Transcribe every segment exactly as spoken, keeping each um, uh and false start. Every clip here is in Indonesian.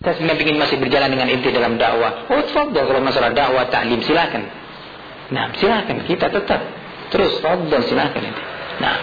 Saya sebenarnya ingin masih berjalan dengan inti dalam dakwah. Oh, fadhal, kalau masalah dakwah, taklim, silakan. Nah, silakan, kita tetap terus, fadhal, silakan. Nah,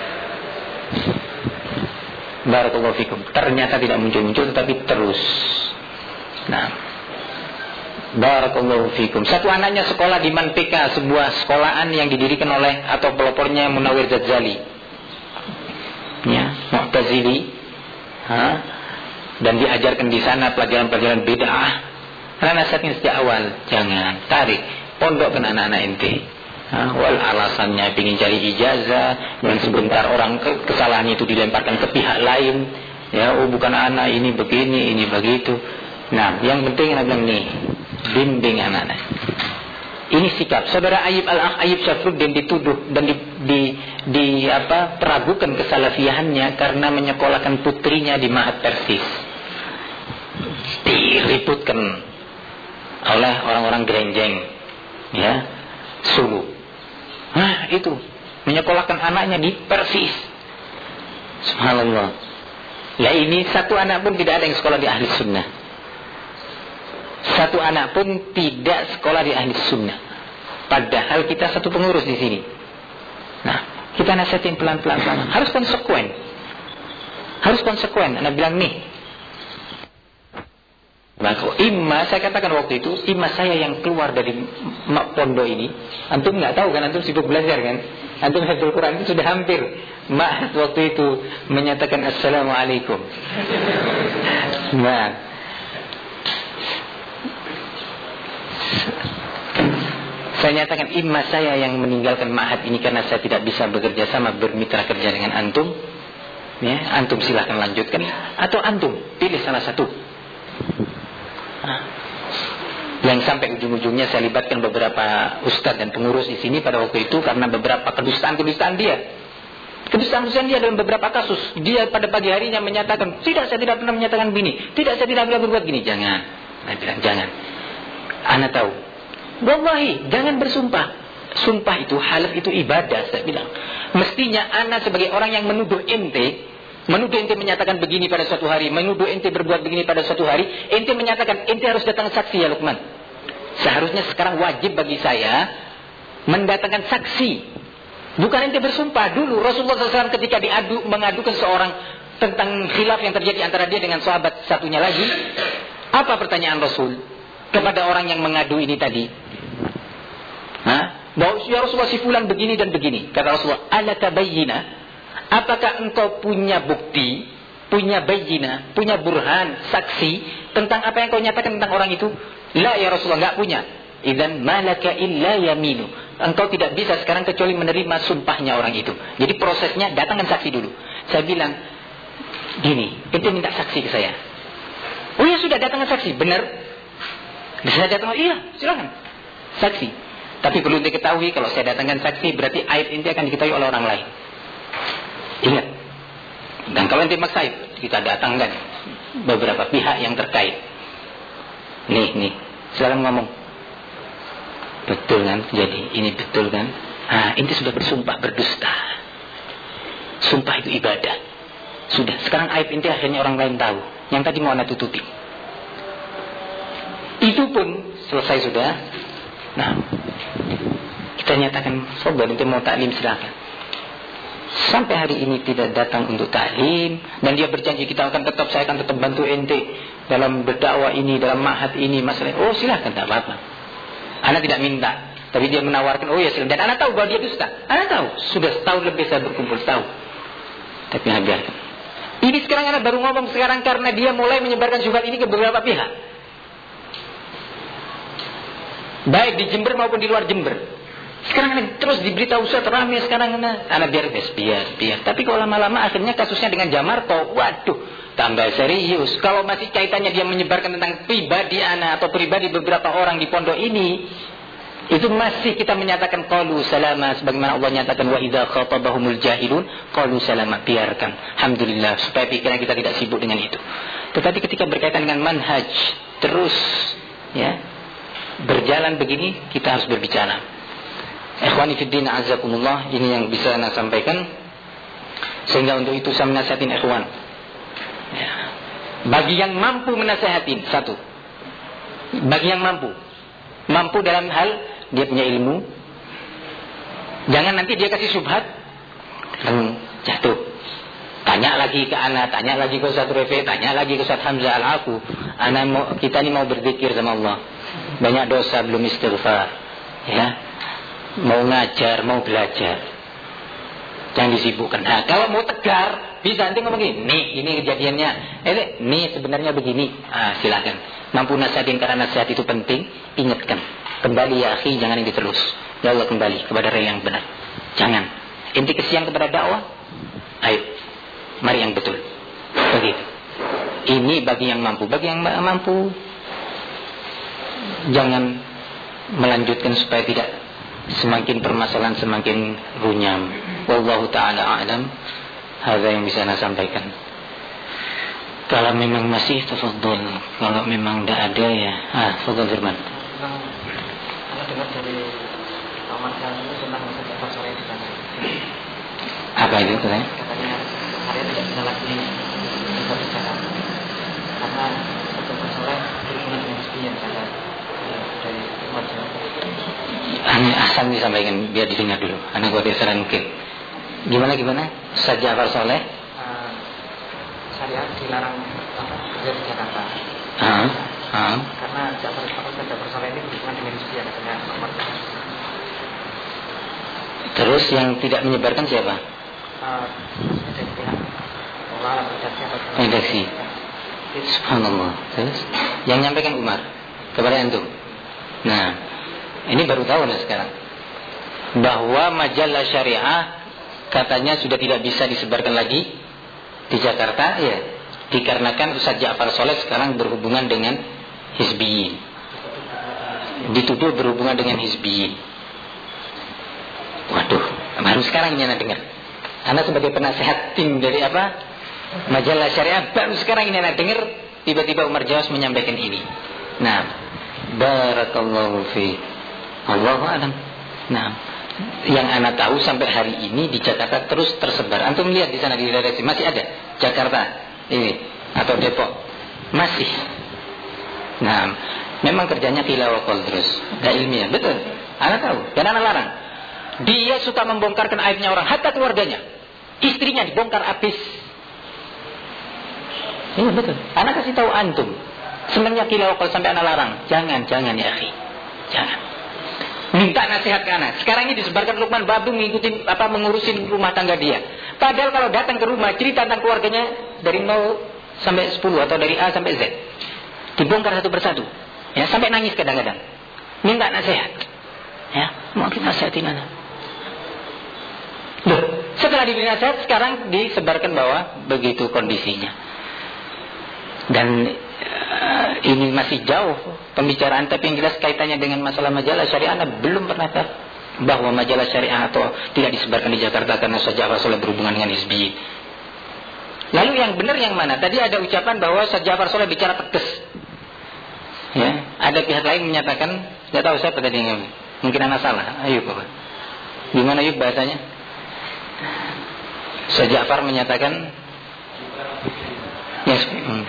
barakallahu fikum. Ternyata tidak muncul-muncul, tetapi terus. Nah, barakallahu fikum. Satu anaknya sekolah di Manpeka, sebuah sekolahan yang didirikan oleh atau pelopornya Munawir Ghazali, ya, Mu'tazili, ha? Dan diajarkan di sana pelajaran-pelajaran bid'ah. Karena nasihatnya sejak awal, jangan tarik pondokkan anak-anak ente. Ha? Wal alasannya ingin cari ijazah, dan sebentar orang ke- kesalahan itu dilemparkan ke pihak lain. Ya, oh bukan anak ini begini, ini begitu. Nah, yang penting adalah nih, bimbing anak-anak. Ini sikap saudara Ayyub al-Akh Ayyub Syafruddin dituduh dan di, di, di apa peragukan kesalafiahannya karena menyekolahkan putrinya di Ma'had Persis. Diributkan oleh orang-orang Gerenjeng, ya, Sulu. Nah, itu menyekolahkan anaknya di Persis. Subhanallah. Ya, ini satu anak pun tidak ada yang sekolah di Ahli Sunnah. Satu anak pun tidak sekolah di Ahli Sunnah. Padahal kita satu pengurus di sini. Nah, kita nasihatin pelan-pelan, harus konsekuen. Harus konsekuen. Anak bilang nih, maka imma, saya katakan waktu itu, imma saya yang keluar dari pondok ini. Antum nggak tahu kan, antum sibuk belajar kan. Antum hafal Quran itu sudah hampir. Ma'had waktu itu menyatakan assalamualaikum. Nah, saya nyatakan imma saya yang meninggalkan Ma'had ini karena saya tidak bisa bekerja sama, bermitra kerja dengan antum, ya, antum silahkan lanjutkan, atau antum pilih salah satu. Nah, yang sampai ujung-ujungnya saya libatkan beberapa ustadz dan pengurus di sini pada waktu itu karena beberapa kedustaan-kedustaan dia. Kedustaan-kedustaan dia dalam beberapa kasus. Dia pada pagi harinya menyatakan, tidak, saya tidak pernah menyatakan begini, tidak, saya tidak pernah berbuat gini. Jangan. Saya bilang jangan. Ana tahu. Wallahi, jangan bersumpah. Sumpah itu, halaf itu ibadah, saya bilang. Mestinya ana sebagai orang yang menuduh ente, menuduh ente menyatakan begini pada suatu hari, menuduh ente berbuat begini pada suatu hari, ente menyatakan ente harus datang saksi ya Luqman. Seharusnya sekarang wajib bagi saya mendatangkan saksi. Bukan ente bersumpah. Dulu Rasulullah shallallahu alaihi wasallam ketika diadu, mengadukan seorang tentang khilaf yang terjadi antara dia dengan sahabat satunya lagi, apa pertanyaan Rasul kepada orang yang mengadu ini tadi? Hah? Bahwa ya Rasulullah si fulan begini dan begini. Kata Rasulullah, alaka bayyina? Apakah engkau punya bukti, punya bayyina, punya burhan, saksi tentang apa yang kau nyatakan tentang orang itu? La ya Rasulullah, enggak punya. Idzan malaka illa yaminu. Engkau tidak bisa sekarang kecuali menerima sumpahnya orang itu. Jadi prosesnya datangkan saksi dulu. Saya bilang, gini, ente minta saksi ke saya. Oh ya sudah, datangkan saksi. Benar? Bisa datang? Iya, silakan. Saksi. Tapi perlu diketahui kalau saya datangkan saksi berarti aib ente akan diketahui oleh orang lain. Ingat. Dan kalau ente maksa aib, kita datangkan beberapa pihak yang terkait. Nih, nih, silakan ngomong. Betul kan? Jadi ini betul kan? Ah, ente sudah bersumpah berdusta. Sumpah itu ibadah. Sudah. Sekarang aib ente akhirnya orang lain tahu. Yang tadi mau anda tutupi. Itu pun selesai sudah. Nah, kita nyatakan, sobat ente mau taklim silakan. Sampai hari ini tidak datang untuk taklim, dan dia berjanji kita akan tetap, saya akan tetap bantu ente dalam berdakwah ini, dalam ma'had ini, masalah. Oh silakan, tak apa-apa. Anak tidak minta, tapi dia menawarkan, oh ya silakan. Dan anak tahu bahwa dia dusta. Anak tahu, sudah setahun lebih saya berkumpul, tahu. Tapi anak biarkan. Ini sekarang anak baru ngomong sekarang karena dia mulai menyebarkan syubhat ini ke beberapa pihak. Baik di Jember maupun di luar Jember. Sekarang anak terus diberitahu Ustaz ramai sekarang anak. Anak biar biar biar biar. Tapi kalau lama-lama akhirnya kasusnya dengan Jamarto, waduh, tambah serius. Kalau masih kaitannya dia menyebarkan tentang pribadi anak atau pribadi beberapa orang di pondok ini, itu masih kita menyatakan qalu salama, sebagaimana Allah nyatakan wa idza khatabahumul jahilun qalu salama, biarkan. Alhamdulillah, supaya pikiran kita tidak sibuk dengan itu. Tetapi ketika berkaitan dengan manhaj terus ya berjalan begini, kita harus berbicara. Ikhwani fiddin azakumullah, ini yang bisa saya sampaikan. Sehingga untuk itu saya menasihatin ikhwan ya. Bagi yang mampu menasihatin, satu. Bagi yang mampu. Mampu dalam hal dia punya ilmu. Jangan nanti dia kasih syubhat, lalu jatuh. Tanya lagi ke ana, tanya lagi ke Ustaz Refe, tanya lagi ke Ustaz Hamzah Al-Aku. Ana mau, kita ini mau berzikir sama Allah. Banyak dosa belum istighfar. Ya. Mau ngajar, mau belajar. Jangan disibukkan. Nah, kalau mau tegar, bisa nanti ngomong gini, nih, ini kejadiannya. Eh, nih sebenarnya begini. Ah, silakan. Mampu nasihatin karena nasihat itu penting, ingatkan. Kembali ya akhi, jangan ini terus. Ya Allah, kembali kepada rel yang benar. Jangan. Inti kesian kepada dakwah. Ayo. Mari yang betul. Begitu. Ini bagi yang mampu. Bagi yang mampu, jangan melanjutkan supaya tidak semakin permasalahan semakin runyam. Wallahu ta'ala a'lam. Hadza yang bisa saya sampaikan. Kalau memang masih tafadhol, kalau memang tidak ada ya, ah, tafadhol Firman. Kalau dengar dari Omar Syarif tentang masa sore di sana. Apa itu katanya? Katanya hari tidak bisa lagi bisa bicara karena satu sore berhubungan dengan sekian kata dari Omar Syarif. Hanya asal disampaikan biar didengar dulu. Anak gua biasa mungkin. Gimana gimana? Ustaz Ja'far Saleh Uh, syariat dilarang apa kerja di Jakarta. uh, uh. Karena Ja'far Ustaz Ja'far Saleh ini berhubungan dengan sekian katanya Omar. Terus yang tidak menyebarkan siapa? Uh, dari pihak pengelola redaksi atau Redaksi. Subhanallah. Terus yang nyampaikan Umar kepada antum. Nah, ini baru tahu nih sekarang bahwa majalah syariah katanya sudah tidak bisa disebarkan lagi di Jakarta, ya, dikarenakan Ustaz Ja'far Saleh sekarang berhubungan dengan Hizbiyin, dituduh berhubungan dengan Hizbiyin. Waduh, baru sekarang ini anak dengar. Anda sebagai penasehat tim dari apa majalah syariah, baru sekarang ini anak dengar tiba-tiba Umar Jawas menyampaikan ini. Nah, barakallahu fi. Allahu a'lam. Nah, yang anak tahu sampai hari ini di Jakarta terus tersebar. Antum lihat di sana di redaksi masih ada Jakarta ini atau Depok masih. Nah, memang kerjanya tilawakol terus, gak ilmiah, betul. Anak tahu dan anak larang. Dia suka membongkarkan aibnya orang, hatta keluarganya, istrinya dibongkar habis. Iya betul. Anak kasih tahu antum. Sebenarnya tilawakol sampai anak larang. Jangan, jangan ya akhi, jangan. Minta nasihat ke anak. Sekarang ini disebarkan Lukman Babu mengikuti apa mengurusin rumah tangga dia. Padahal kalau datang ke rumah cerita tentang keluarganya dari nol sampai sepuluh atau dari A sampai Z. Dibongkar satu persatu. Ya, sampai nangis kadang-kadang. Minta nasihat. Ya, mau kita nasihatin anak. Loh, setelah diberi nasihat sekarang disebarkan bahwa begitu kondisinya. Dan Uh, ini masih jauh pembicaraan, tapi yang jelas kaitannya dengan masalah majalah syariah. Anda belum pernah tahu bahwa majalah syariah atau tidak disebarkan di Jakarta karena Ustaz Ja'far Saleh berhubungan dengan Hizbi. Lalu yang benar yang mana? Tadi ada ucapan bahwa Ustaz Ja'far Saleh bicara tegas. Ya, ada pihak lain menyatakan, nggak tahu siapa tadi yang mungkin anak salah. Ayo Bapak. Gimana yuk bahasanya? Ustaz Ja'far menyatakan yes. Hmm.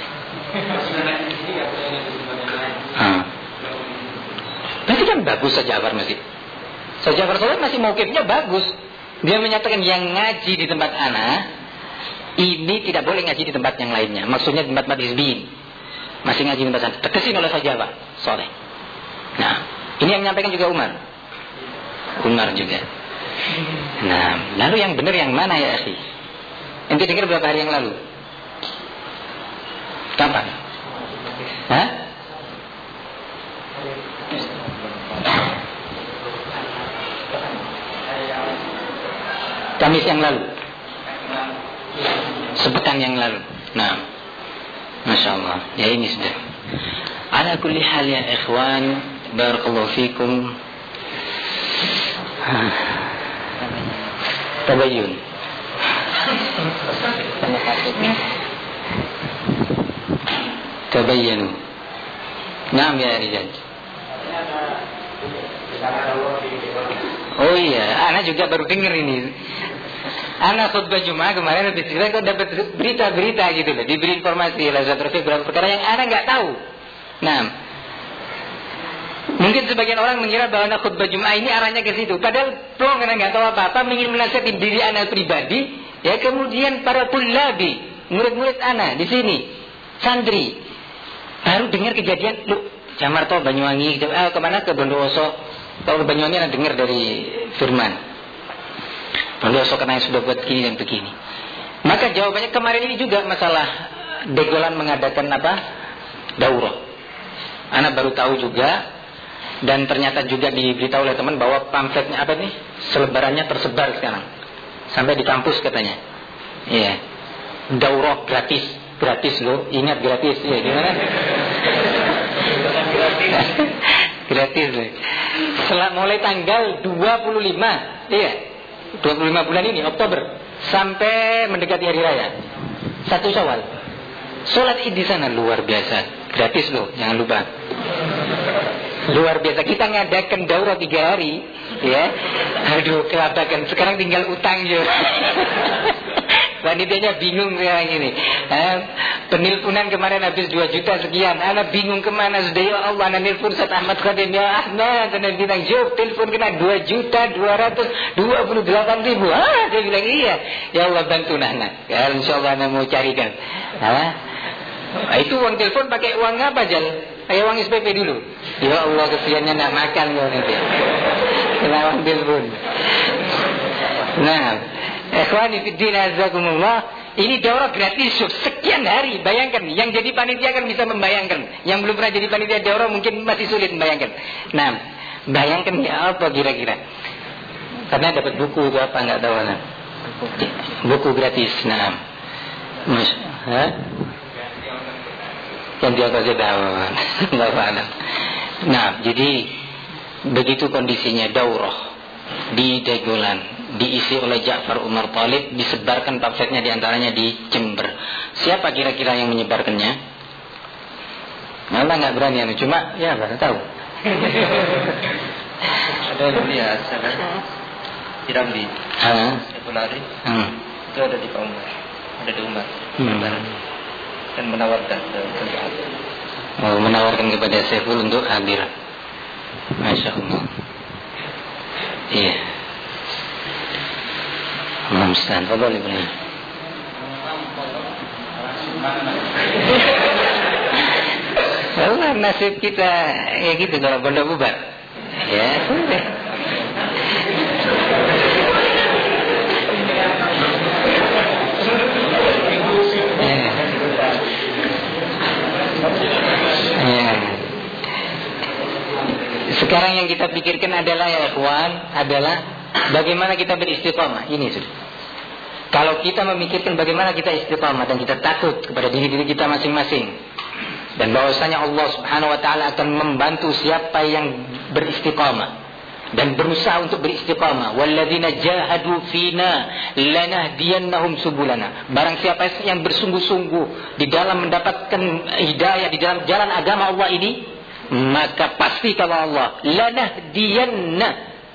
Hmm. Berarti kan bagus Ustaz Ja'far masih. Ustaz Ja'far Saleh masih mauqifnya bagus. Dia menyatakan yang ngaji di tempat ana ini tidak boleh ngaji di tempat yang lainnya. Maksudnya di tempat Hizbiyin. Masih ngaji di tempat sana. Tegasin oleh Ustaz Ja'far Saleh. Nah, ini yang menyampaikan juga Umar. Umar juga. Nah, lalu yang benar yang mana ya akhi? Ente dengar berapa hari yang lalu? Kapan? Hah? Kamis yang lalu, sepekan yang lalu. Nah, Masya Allah. Ya ini sudah. Ala kulli hal ya ikhwan, barakallahu fikum. Tabayyun. Tabayyanu. Naam ya rijal. Oh iya, anak juga baru dengar ini. Anak khutbah Jumat kemarin habis cerita kok dapat berita-berita gitu loh, diberi informasi lah Ustaz Rafiq beberapa perkara yang anak nggak tahu. Nah, mungkin sebagian orang mengira bahwa anak khutbah Jumat ini arahnya ke situ. Padahal plong karena nggak tahu apa-apa, ingin menasihati diri anak pribadi, ya kemudian para tulabi, murid-murid anak di sini, santri, baru dengar kejadian, lu Jamarto Banyuwangi, eh, kemana ke Bondowoso? Kalau ke Banyuwangi anak dengar dari firman. Bondowoso karena sudah buat begini dan begini. Maka jawabannya kemarin ini juga masalah Degolan mengadakan apa? Daurah. Anak baru tahu juga. Dan ternyata juga diberitahu oleh teman bahwa pamfletnya apa nih? Selebarannya tersebar sekarang. Sampai di kampus katanya. Iya. Daurah gratis. Gratis loh. Ingat gratis. Ya, gimana? Gratis loh. Setelah mulai tanggal dua puluh lima. Iya. dua puluh lima bulan ini, Oktober. Sampai mendekati hari raya. Satu Syawal. Sholat Id di sana luar biasa. Gratis loh. Jangan lupa. Luar biasa. Kita ngadakan daurah tiga hari, ya. Aduh, kelabakan. Sekarang tinggal utang juga. Wanitanya bingung sekarang ini. Eh, penelponan kemarin habis dua juta sekian. Anak bingung kemana sudah, ya Allah. Anak nelpon Ustaz Ahmad Khadim, ya Ahmad. Anak bilang, jawab telepon kena dua juta dua ratus dua puluh delapan ribu. Ah, dia bilang iya. Ya Allah bantu anak. Ya, insya Allah anak mau carikan. Ah. Itu uang telepon pakai uang apa Jal? Kayak uang S P P dulu. Ya Allah kesiannya nak makan kau nanti. Kena uang telepon. Nah, ikhwani fiddin azakumullah, ini daurah gratis sekian hari. Bayangkan, yang jadi panitia kan bisa membayangkan. Yang belum pernah jadi panitia daurah mungkin masih sulit membayangkan. Nah, bayangkan ya apa kira-kira? Karena dapat buku itu apa nggak tahu nah. Buku gratis. Nah, Mas, ha? Yang dia kasih dawan. Nggak paham. Nah, jadi begitu kondisinya daurah di Degolan, diisi oleh Ja'far Umar Thalib, disebarkan pamfletnya diantaranya di Jember. Siapa kira-kira yang menyebarkannya? Malah nggak berani, anu cuma ya nggak tahu. Ada yang beli ya, saya tidak beli. Ah, Sebenarnya hmm. itu ada di Umar, ada di Umar, hmm. dan menawarkan ke oh, menawarkan kepada Saiful untuk hadir. Masya Allah. Iya. Allah musta'an. Fadhal Ibrahim. Allah nasib kita ya gitu kalau bondo bubar. Ya, sudah. Sekarang yang kita pikirkan adalah ya ikhwan, adalah bagaimana kita beristiqamah. Ini sudah. Kalau kita memikirkan bagaimana kita istiqamah dan kita takut kepada diri-diri kita masing-masing, dan bahwasanya Allah Subhanahu wa taala akan membantu siapa yang beristiqamah dan berusaha untuk beristiqamah. Walladzina jahadu fina lanahdiyannahum subulana. Barang siapa yang bersungguh-sungguh di dalam mendapatkan hidayah di dalam jalan agama Allah ini, maka pasti kalau Allah lanahdiyanna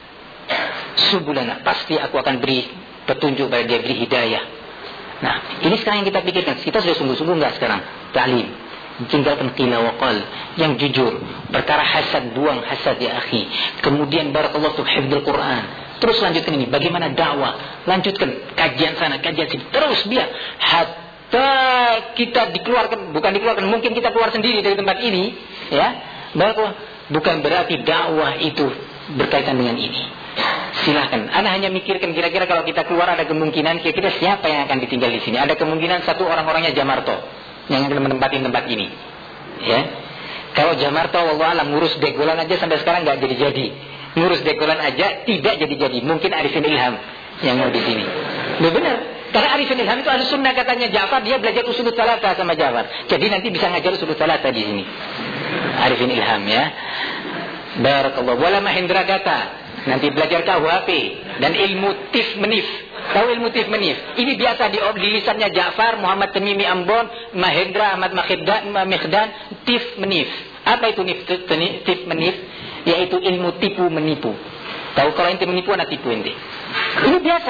subulana, pasti aku akan beri petunjuk pada dia, beri hidayah. Nah, ini sekarang yang kita pikirkan. Kita sudah sungguh-sungguh enggak sekarang ta'lim, tinggalkan qila wa qal, yang jujur, perkara hasad, buang hasad ya akhi. Kemudian barakallahu fi hifdzul Quran. Terus lanjutkan ini, bagaimana dakwah, lanjutkan kajian sana, kajian sini, terus biar hatta kita dikeluarkan, bukan dikeluarkan, mungkin kita keluar sendiri dari tempat ini, ya. Bahwa bukan berarti dakwah itu berkaitan dengan ini. Silahkan. Anda hanya mikirkan kira-kira kalau kita keluar ada kemungkinan kira-kira siapa yang akan ditinggal di sini. Ada kemungkinan satu orang-orangnya Jamarto yang akan menempati tempat ini. Ya. Kalau Jamarto wallahu alam ngurus Degolan aja sampai sekarang nggak jadi-jadi. Ngurus Degolan aja tidak jadi-jadi. Mungkin Arifin Ilham yang mau di sini. Loh benar. Karena Arifin Ilham itu ahli sunnah katanya Ja'far, dia belajar usul thalatha sama Ja'far. Jadi nanti bisa ngajar usul thalatha di sini. Arifin Ilham ya. Barakallahu. Wala Mahendra Data. Nanti belajar K U H P dan ilmu tif menif. Tahu ilmu tif menif? Ini biasa di, di lisannya Ja'far, Muhammad Tamimi Ambon, Mahendra Ahmad Makhdan, Makhdan, tif menif. Apa itu nif, tif menif? Yaitu ilmu tipu menipu. Tahu kalau ente menipu anak tipu ente. Ini biasa.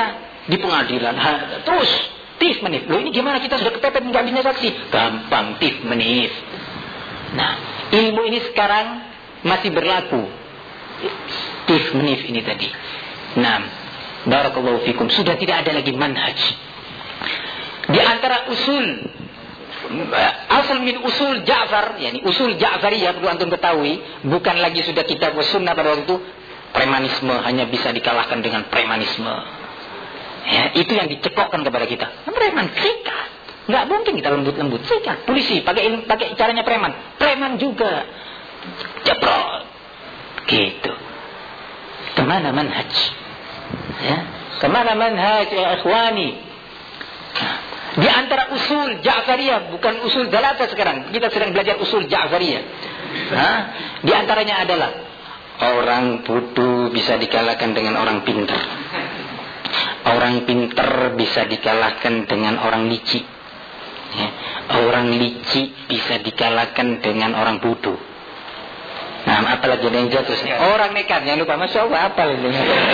di pengadilan. Ha, terus tif menif. Loh ini gimana kita sudah kepepet nggak bisa saksi? Gampang tif menif. Nah, ilmu ini sekarang masih berlaku. Tif menif ini tadi. Nah, barakallahu fikum, sudah tidak ada lagi manhaj. Di antara usul asal min usul Ja'far, yakni usul Ja'fariyah, perlu antum ketahui, bukan lagi sudah kitab sunnah pada waktu itu. Premanisme hanya bisa dikalahkan dengan premanisme. Ya, itu yang dicekokkan kepada kita. Preman, sikat. Nggak mungkin kita lembut-lembut. Sikat. Polisi pakai ilmu, pakai caranya preman. Preman juga. Jeprot. Gitu. Kemana manhaj? Ya. Kemana manhaj ya ikhwani? Di antara usul Ja'fariyah, bukan usul Galata sekarang. Kita sedang belajar usul Ja'fariyah. Hah? Di antaranya adalah orang bodoh bisa dikalahkan dengan orang pintar. Orang pintar bisa dikalahkan dengan orang licik. Ya. Orang licik bisa dikalahkan dengan orang bodoh. Nah, apalagi ada yang jatuh. Orang nekat, jangan lupa. Masya Allah, apa ini?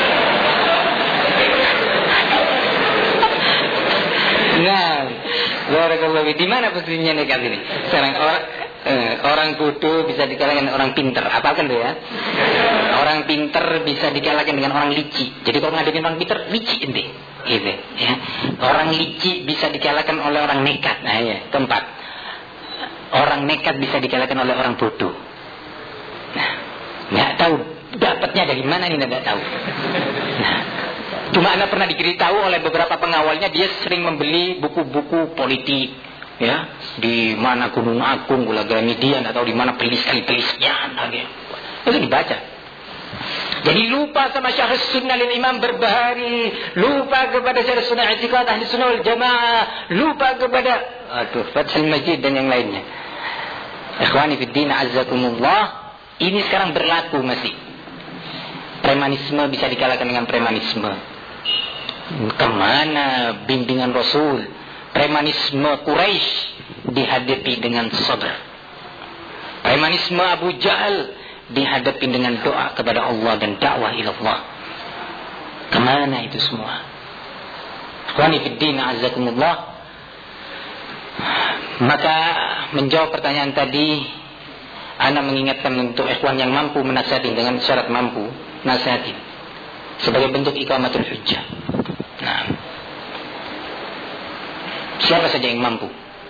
Nah, barakallahu fi. Di mana posisinya nekat ini? Sekarang orang eh, orang bodoh bisa dikalahkan dengan orang pintar. Apalkan tuh ya? Orang pintar bisa dikalahkan dengan orang licik. Jadi kalau ngadepin orang pintar, licik ente. Gitu, ya. Orang licik bisa dikalahkan oleh orang nekat. Nah, ya, keempat. Orang nekat bisa dikalahkan oleh orang bodoh. Nah, nggak tahu dapatnya dari mana ini, nggak tahu. Nah, cuma anda pernah diberitahu oleh beberapa pengawalnya, dia sering membeli buku-buku politik, ya, di mana Gunung Agung, Gulaga Midian, atau di mana pelis-pelisnya, itu dibaca. Jadi lupa sama syarh sunnah lil imam Barbahari, lupa kepada syarh sunnah i'tiqad ahli sunnah wal jamaah, lupa kepada aduh Fathul Majid dan yang lainnya. Ikhwani fid din azzakumullah, ini sekarang berlaku masih. Premanisme bisa dikalahkan dengan premanisme. Kemana bimbingan Rasul? Premanisme Quraisy dihadapi dengan sabar. Premanisme Abu Jahal dihadapi dengan doa kepada Allah dan dakwah ila Allah. Kemana itu semua? Ikhwani fid din azzakumullah. Maka menjawab pertanyaan tadi, ana mengingatkan untuk ikhwan yang mampu menasihati dengan syarat mampu nasihati sebagai bentuk iqamatul hujjah. Nah, siapa saja yang mampu,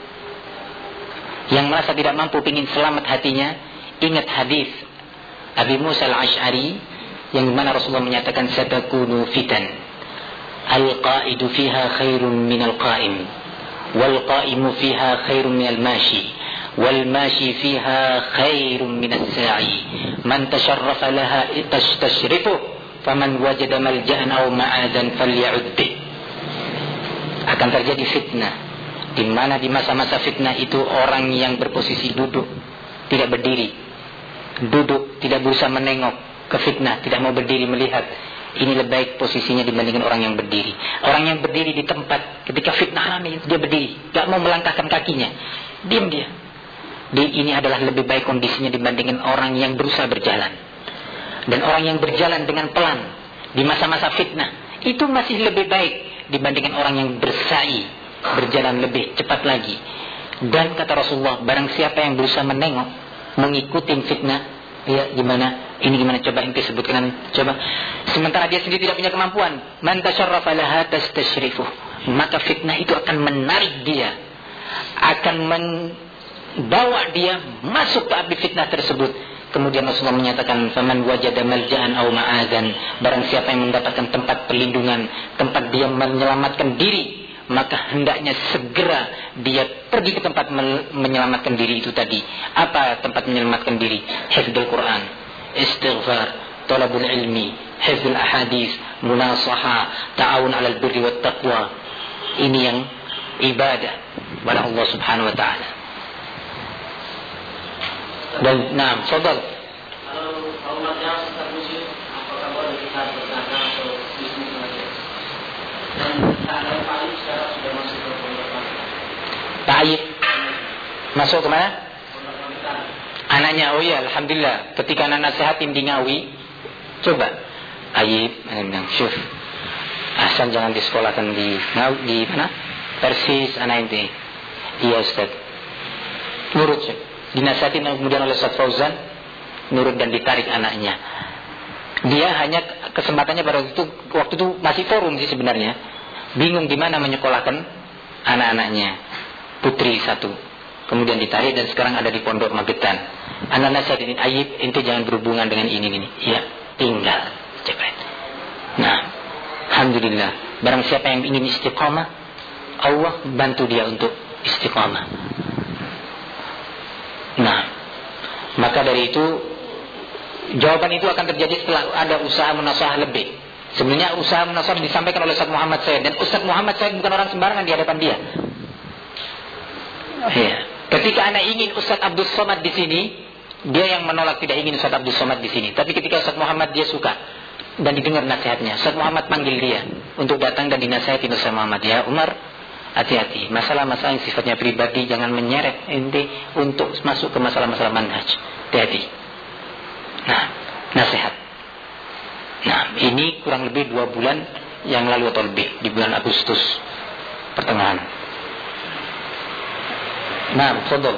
yang merasa tidak mampu, ingin selamat hatinya, ingat hadis Abi Musa al-Ash'ari yang dimana Rasulullah menyatakan satakunu fitan al-qa'idu fiha khairun minal qa'im wal qa'imu fiha khairun minal mashi wal mashi fiha khairun minas sa'i man tasharrafa laha tashrifu faman wajada malja'an aw ma'adan falya'ud bih. Akan terjadi fitnah, di mana di masa-masa fitnah itu orang yang berposisi duduk, tidak berdiri, duduk tidak berusaha menengok ke fitnah, tidak mau berdiri melihat, ini lebih baik posisinya dibandingkan orang yang berdiri. Orang yang berdiri di tempat ketika fitnah ramai, dia berdiri, tidak mau melangkahkan kakinya, diam dia. Ini adalah lebih baik kondisinya dibandingkan orang yang berusaha berjalan. Dan orang yang berjalan dengan pelan di masa-masa fitnah itu masih lebih baik dibandingkan orang yang bersa'i, berjalan lebih cepat lagi. Dan kata Rasulullah, barang siapa yang berusaha menengok, mengikuti fitnah, ya gimana? Ini gimana? Coba ente sebutkan, coba. Sementara dia sendiri tidak punya kemampuan, man tasyarrafa laha tastashrifuh, maka fitnah itu akan menarik dia, akan membawa dia masuk ke api fitnah tersebut. Kemudian Rasulullah menyatakan, faman wajada malja'an aw ma'adan, barang siapa yang mendapatkan tempat perlindungan, tempat dia menyelamatkan diri, maka hendaknya segera dia pergi ke tempat menyelamatkan diri itu tadi. Apa tempat menyelamatkan diri? Hifdzul Quran, istighfar, talabul ilmi, hifdzul ahadits, munasaha, ta'awun 'alal birri wat taqwa. Ini yang ibadah kepada Allah Subhanahu wa taala. Dan nah, saudara, kalau umatnya tetap muslim, apakah boleh kita berdagang atau bisnis saja? Dan ada paling sekarang sudah masuk ke pondok Taib masuk ke mana? Anaknya, oh iya, alhamdulillah. Ketika anak nasihatin di Ngawi, coba Ayib, bilang, syuf, Asal jangan disekolahkan di di mana? Persis anak ente. Iya Ustaz. Nurut. Dinasihatin kemudian oleh Ustaz Fauzan, nurut dan ditarik anaknya. Dia hanya kesempatannya pada waktu itu, waktu itu masih forum sih sebenarnya. Bingung di mana menyekolahkan anak-anaknya. Putri satu. Kemudian ditarik dan sekarang ada di Pondok Magetan. Anak nasihatin, Ayib, ente jangan berhubungan dengan ini ini. Iya, tinggal. Cepet. Nah, alhamdulillah. Barang siapa yang ingin istiqamah, Allah bantu dia untuk istiqamah. Nah, maka dari itu jawaban itu akan terjadi setelah ada usaha munasahah lebih. Sebenarnya usaha munasahah disampaikan oleh Ustaz Muhammad Said, dan Ustaz Muhammad Said bukan orang sembarangan di hadapan dia. Ya. Ketika anak ingin Ustaz Abdul Somad di sini, dia yang menolak, tidak ingin Ustaz Abdul Somad di sini. Tapi ketika Ustaz Muhammad dia suka dan didengar nasihatnya, Ustaz Muhammad panggil dia untuk datang dan dinasihati Ustaz Muhammad. Ya Umar, hati-hati, masalah-masalah yang sifatnya pribadi jangan menyeret ente untuk masuk ke masalah-masalah manhaj. Hati-hati. Nah, nasihat. Nah, ini kurang lebih dua bulan yang lalu atau lebih, di bulan Agustus pertengahan. Nah, fadhol.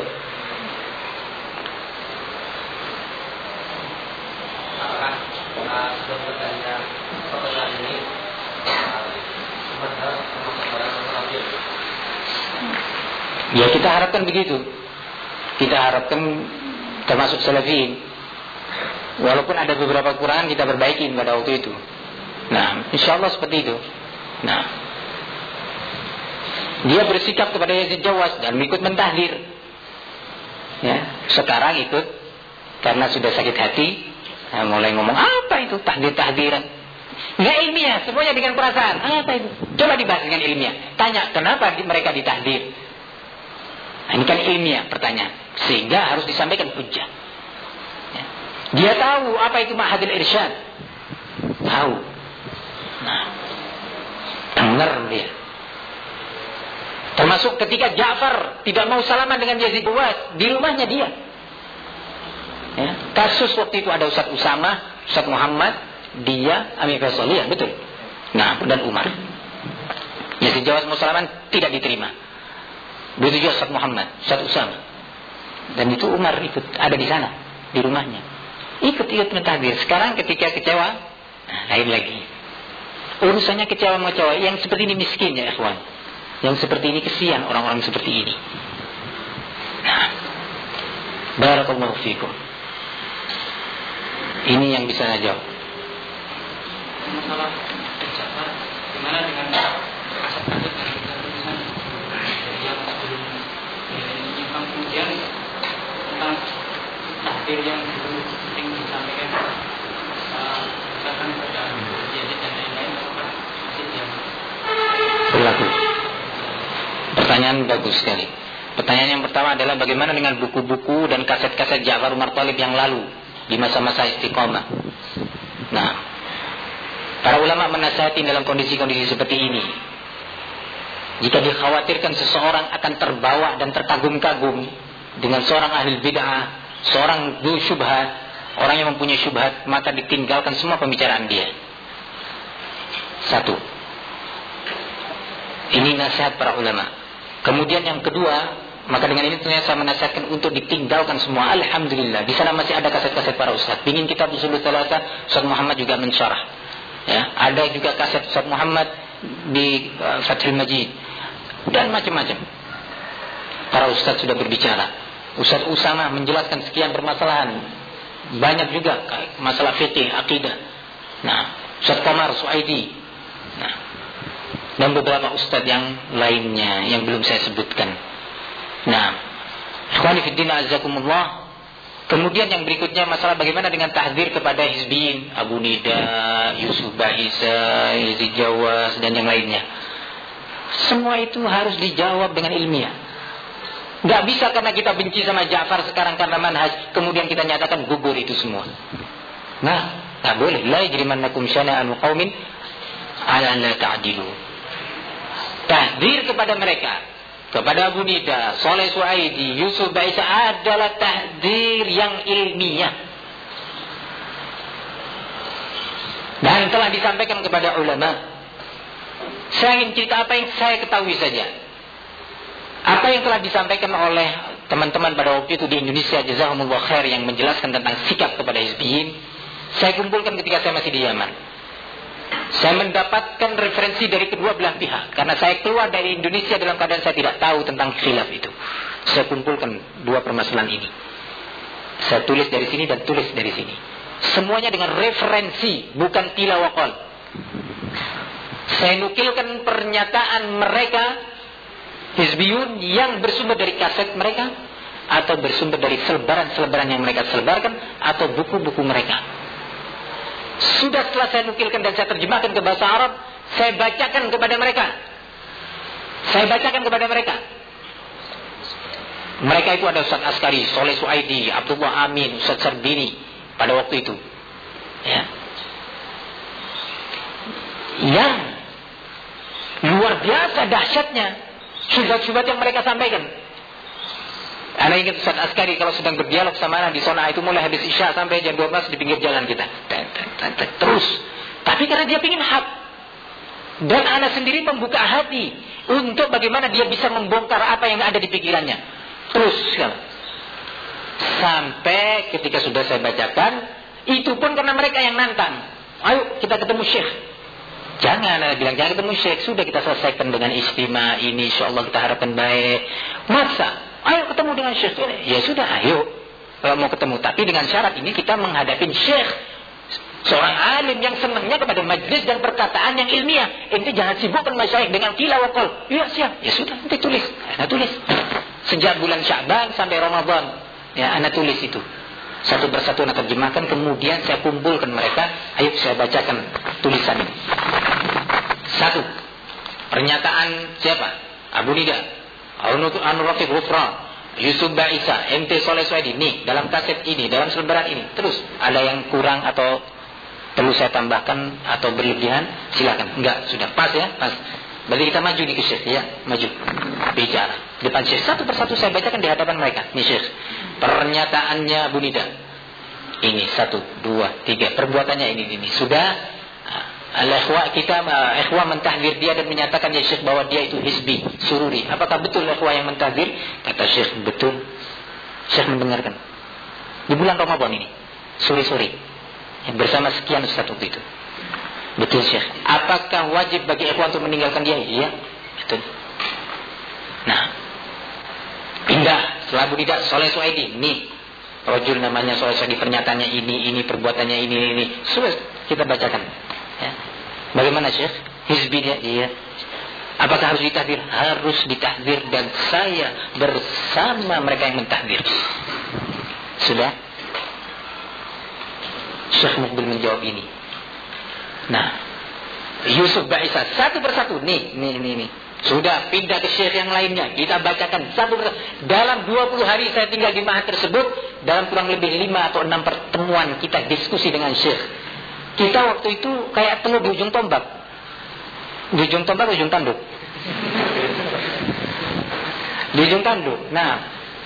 Ya kita harapkan begitu. Kita harapkan termasuk salafiyin. Walaupun ada beberapa kekurangan kita perbaiki pada waktu itu. Nah, insyaallah seperti itu. Nah, dia bersikap kepada Yazid Jawas dan ikut mentahdir. Ya, sekarang ikut karena sudah sakit hati, nah, mulai ngomong apa itu tahdir-tahdiran. Enggak ilmiah, semuanya dengan perasaan. Apa itu? Coba dibahas dengan ilmiah. Tanya, kenapa mereka ditahdir? Nah, ini kan ilmiah pertanyaan, sehingga harus disampaikan hujjah. Ya. Dia tahu apa itu Ma'hadul Irsyad. Tahu. Nah, dengar dia. Termasuk ketika Ja'far tidak mau salaman dengan Yazid Buwas di rumahnya dia. Ya. Kasus waktu itu ada Ustaz Usama, Ustaz Muhammad, dia, Amir Faisal, ya betul. Nah, dan Umar. Yazid Jawas mau salaman tidak diterima. Begitu juga Ustaz Muhammad, Ustaz Usama. Dan itu Umar ikut ada di sana, di rumahnya. Ikut-ikut mentahdir. Sekarang ketika kecewa, nah, lain lagi. Urusannya kecewa mengecewa. Yang seperti ini miskin ya ikhwan. Yang seperti ini kesian orang-orang seperti ini. Nah, barakallahu fikum. Ini yang bisa saya jawab. Masalah Ja'far, gimana dengan kaset-kaset yang kita tulisan yang sebelum yang kemudian tentang takdir yang dulu sering disampaikan misalkan pada Yazid dan lain-lain apakah masih diam? Berlaku. Pertanyaan bagus sekali. Pertanyaan yang pertama adalah bagaimana dengan buku-buku dan kaset-kaset Ja'far Umar Thalib yang lalu di masa-masa istiqomah. Nah, para ulama menasihati dalam kondisi-kondisi seperti ini. Jika dikhawatirkan seseorang akan terbawa dan terkagum-kagum dengan seorang ahli bid'ah, seorang du syubhat, orang yang mempunyai syubhat, maka ditinggalkan semua pembicaraan dia. Satu. Ini nasihat para ulama. Kemudian yang kedua, maka dengan ini ternyata saya menasihatkan untuk ditinggalkan semua. Alhamdulillah, di sana masih ada kaset-kaset para ustaz. Bikin kitab di Ushul Thalatha, Ustaz Muhammad juga mensyarah. Ya, ada juga kaset Ustaz Muhammad di uh, Fathul Majid dan macam-macam. Para ustaz sudah berbicara. Ustaz Usama menjelaskan sekian permasalahan. Banyak juga masalah fikih, akidah. Nah, Ustaz Qamar Suaidi. Nah, dan beberapa ustaz yang lainnya yang belum saya sebutkan. Nah, ikhwani fiddin azakumullah. Kemudian yang berikutnya masalah bagaimana dengan tahdzir kepada hizbiyin, Abu Nida, Yusuf Baisa, Yazid Jawas dan yang lainnya. Semua itu harus dijawab dengan ilmiah. Gak bisa karena kita benci sama Ja'far sekarang karena manhaj, kemudian kita nyatakan gugur itu semua. Nah, tak boleh. La yajrimannakum syana'anu qaumin ala an la ta'dilu. Tahdzir kepada mereka, kepada Abu Nida, Saleh Suaidi, Yusuf Baisa adalah tahdzir yang ilmiah dan telah disampaikan kepada ulama. Saya ingin cerita apa yang saya ketahui saja. Apa yang telah disampaikan oleh teman-teman pada waktu itu di Indonesia, jazakumullah khair, yang menjelaskan tentang sikap kepada hizbiyin, saya kumpulkan ketika saya masih di Yaman. Saya mendapatkan referensi dari kedua belah pihak, karena saya keluar dari Indonesia dalam keadaan saya tidak tahu tentang khilaf itu. Saya kumpulkan dua permasalahan ini. Saya tulis dari sini dan tulis dari sini. Semuanya dengan referensi, bukan tilawakol. Saya nukilkan pernyataan mereka hizbiyun yang bersumber dari kaset mereka, atau bersumber dari selebaran-selebaran yang mereka selebarkan, atau buku-buku mereka. Sudah setelah saya nukilkan dan saya terjemahkan ke bahasa Arab, saya bacakan kepada mereka. Saya bacakan kepada mereka. Mereka itu ada Ustaz Askari, Soleh Suaidi, Abdullah Amin, Ustaz Sarbini pada waktu itu. Ya. Yang luar biasa dahsyatnya syubhat-syubhat yang mereka sampaikan. Anda ingat Ustaz Askari kalau sedang berdialog sama anak di zona itu mulai habis isya sampai jam dua belas di pinggir jalan kita. Terus. Tapi karena dia ingin hak. Dan anak sendiri membuka hati untuk bagaimana dia bisa membongkar apa yang ada di pikirannya. Terus. Sampai ketika sudah saya bacakan, itu pun karena mereka yang nantang. Ayo kita ketemu Syekh. Jangan Anda bilang jangan ketemu Syekh. Sudah kita selesaikan dengan istimewa ini. InsyaAllah kita harapkan baik. Masa? Ayo ketemu dengan Syekh. Ya sudah, ayo. Kalau mau ketemu. Tapi dengan syarat ini kita menghadapi Syekh. Seorang alim yang senangnya kepada majlis dan perkataan yang ilmiah. Ente jangan sibukkan masyayikh dengan kila wa qol. Ya siap. Ya sudah, nanti tulis. Anda tulis. Sejak bulan Sya'ban sampai Ramadan. Ya, Anda tulis itu. Satu persatu Anda terjemahkan. Kemudian saya kumpulkan mereka. Ayo saya bacakan tulisan ini. Satu. Pernyataan siapa? Abu Nida. Anur Rafiq Ghufran, Yusuf Ba'isa, M T Soleh Suaidi. Nih, dalam kaset ini, dalam selebaran ini. Terus, ada yang kurang atau perlu saya tambahkan atau berlebihan, silakan. Enggak, sudah pas ya, pas. Berarti kita maju di Syekh ya, maju. Bicara depan Syekh, satu persatu saya bacakan di hadapan mereka. Nih Syekh, pernyataannya Abu Nida. Ini satu, dua, tiga. Perbuatannya ini, ini. Sudah. Al-ikhwa kita, ikhwa mentahdir dia dan menyatakan ya Syekh bahwa dia itu hizbi, sururi. Apakah betul ikhwa yang mentahdir? Kata Syekh, betul. Syekh mendengarkan. Di bulan Ramadan ini, sore-sore, bersama sekian ustaz waktu itu. Betul Syekh. Apakah wajib bagi ikhwan untuk meninggalkan dia? Iya, betul. Nah, pindah setelah Abu Nida Soleh Suaidi. Nih, rojul namanya Soleh Suaidi, pernyataannya ini, ini, perbuatannya ini, ini. Sudah kita bacakan. Ya. Bagaimana Syekh? Hizbi dia? Iya. Apakah harus ditahdir? Harus ditahdir dan saya bersama mereka yang mentahdir. Sudah? Syekh Mukbil menjawab ini. Nah, Yusuf Ba'isa satu persatu. Nih, nih, nih, nih. Sudah pindah ke Syekh yang lainnya. Kita bacakan satu persatu. Dalam dua puluh hari saya tinggal di Mahat tersebut, dalam kurang lebih lima atau enam pertemuan kita diskusi dengan Syekh. Kita waktu itu kayak telur di ujung tombak. Di ujung tombak, ujung tanduk. Di ujung tanduk. Nah,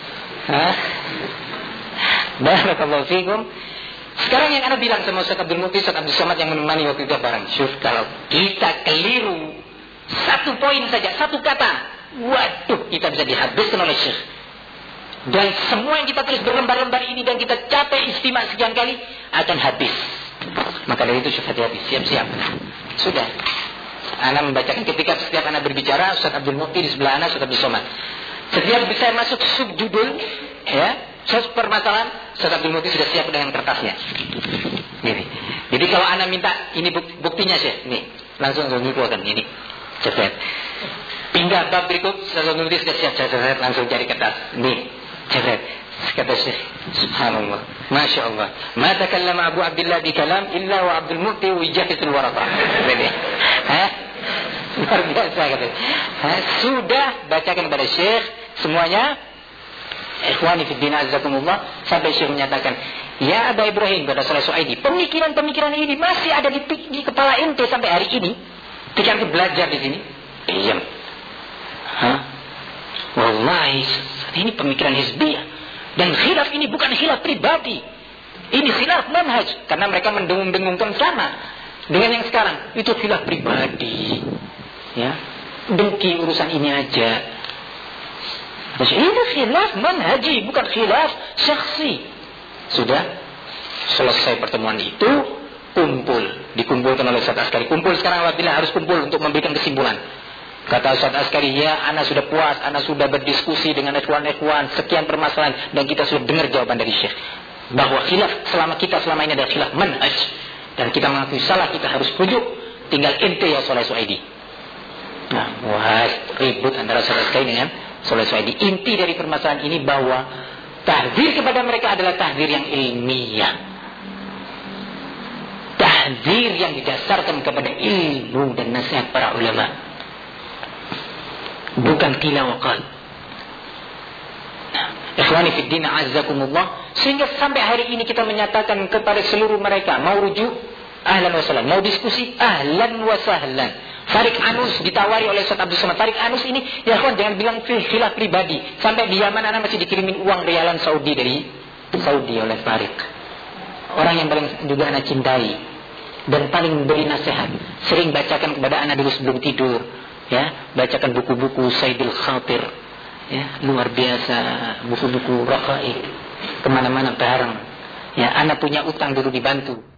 barakallahu fikum. Sekarang yang Anda bilang sama Ustaz Abdul Muti, Ustaz Abdul Somad yang menemani waktu itu barang. Syuf, kalau kita keliru satu poin saja, satu kata, waduh, kita bisa dihabiskan oleh Syekh. Dan semua yang kita tulis berlembar-lembar ini dan kita capai istimewa sekian kali akan habis. Maka dari itu Syekh hati-hati, siap-siap. Sudah. Ana membacakan ketika setiap Ana berbicara, Ustaz Abdul Muti di sebelah Ana, Ustaz Abdul Somad. Setiap saya masuk subjudul, ya, satu permasalahan, Ustaz Abdul Muti sudah siap dengan kertasnya. Gini. Jadi kalau Ana minta ini buktinya Syekh, nih, langsung langsung keluarkan ini. Cepat. Pindah bab berikut, Ustaz Abdul Muti sudah siap, cepat langsung cari kertas. Nih, cepat. Kata Syekh, subhanallah, masya Allah, ma takallama Abu Abdullah bi kalam illa wa Abdul Muti wijahitul warata. Hah? Luar biasa kata. Ha? Sudah bacakan kepada Syekh semuanya. Ikhwani fi din azzakumullah, sampai Syekh menyatakan, ya Aba Ibrahim pada Soleh Suaidi, pemikiran-pemikiran ini masih ada di, di kepala ente sampai hari ini. Ketika ente belajar di sini, diam. Hah? Wallahi, ini pemikiran hizbiyah. Dan khilaf ini bukan khilaf pribadi. Ini khilaf manhaj. Karena mereka mendengung-dengungkan sama dengan yang sekarang. Itu khilaf pribadi. ya, dengki urusan ini aja. Terus ini khilaf manhaji, bukan khilaf syakhsi. Sudah selesai pertemuan itu, kumpul, dikumpulkan oleh Ustaz Askari. Kumpul sekarang apabila harus kumpul untuk memberikan kesimpulan. Kata Ustaz Askari, ya, ana sudah puas, ana sudah berdiskusi dengan ikhwan-ikhwan sekian permasalahan dan kita sudah dengar jawaban dari Syekh bahwa khilaf selama kita selama ini adalah khilaf manhaj dan kita mengakui salah, kita harus rujuk. Tinggal ente ya Soleh Suaidi. Nah, wah, ribut antara Ustaz Askari dengan Soleh Suaidi. Inti dari permasalahan ini bahwa tahdzir kepada mereka adalah tahdzir yang ilmiah, tahdzir yang didasarkan kepada ilmu dan nasihat para ulama, bukan qila wa qal. Nah, ikhwani fid din azzakumullah, sehingga sampai hari ini kita menyatakan kepada seluruh mereka, mau rujuk ahlan wa sahlan, mau diskusi ahlan wa sahlan. Farid Anus ditawari oleh Ustaz Abdul Somad. Farid Anus ini, ya kawan, jangan bilang khilaf pribadi. Sampai di Yaman anak masih dikirimin uang rialan Saudi dari Saudi oleh Farid. Orang yang paling juga anak cintai dan paling memberi nasihat. Sering bacakan kepada anak dulu sebelum tidur, ya, bacakan buku-buku Saidul Khatir, ya, luar biasa, buku-buku Raqaiq, kemana-mana bareng. Ya, anak punya utang dulu dibantu.